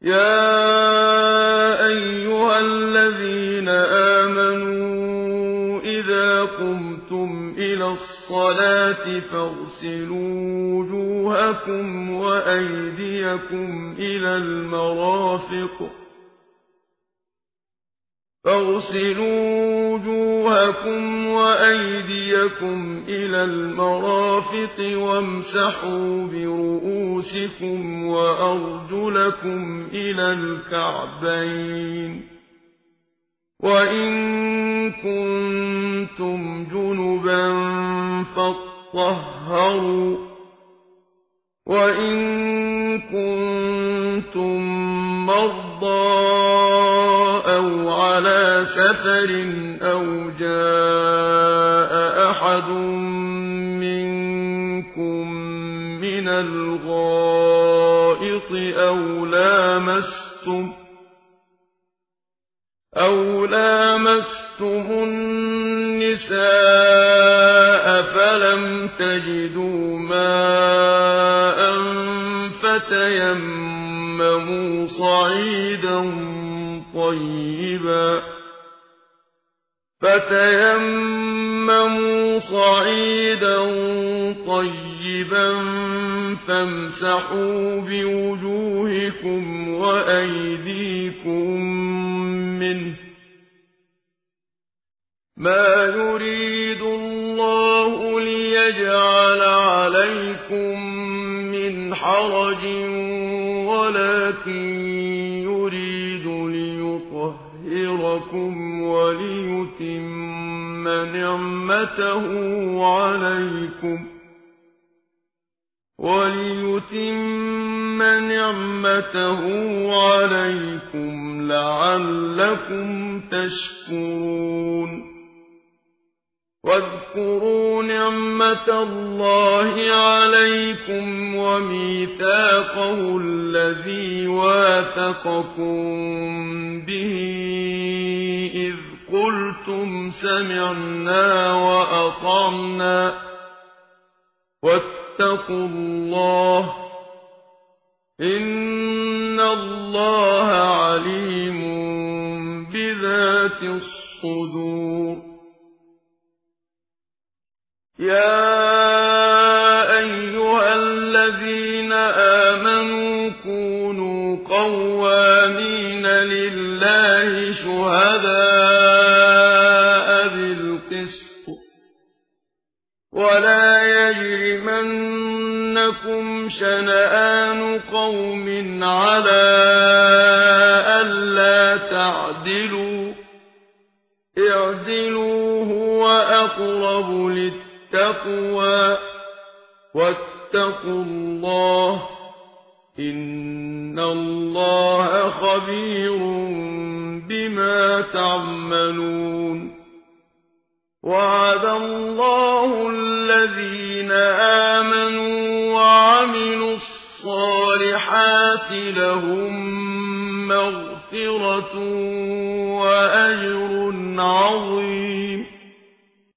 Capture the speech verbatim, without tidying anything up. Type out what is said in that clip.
يَا أَيُّهَا الَّذِينَ آمَنُوا إِذَا قُمْتُمْ إِلَى الصَّلَاةِ فَاغْسِلُوا وُجُوهَكُمْ وَأَيْدِيَكُمْ إِلَى الْمَرَافِقِ فاغسلوا وجوهكم وأيديكم إلى المرافق وامسحوا برؤوسكم وأرجلكم إلى الكعبين وإن كنتم جنبا فاطهروا وإن كنتم مرضى أو على سفر أو جاء أحد منكم من الغائط أو لامستم أو لامستم النساء فلم تجدوا ماء فتيمموا صعيدا طيبا فتيمموا صعيدا طيبا فامسحوا بوجوهكم وأيديكم منه ما يريد الله ليجعل عليكم من حرج ولكن يريد ليطهركم وليتم نعمته عليكم وليتم نعمته عليكم لعلكم تشكرون واذكروا نعمة الله عليكم وميثاقه الذي واثقكم به إذ قلتم سمعنا وأطعنا واتقوا الله إن الله عليم بذات الصدور يا أيها الذين آمنوا كونوا قوامين لله شهداء بالقسط ولا يجرمنكم شنآن قوم على ألا تعدلوا اعدلوا هو أقرب للتقوى التقوى واتقوا الله إن الله خبير بما تعملون وعد الله الذين آمنوا وعملوا الصالحات لهم مغفرة وأجر عظيم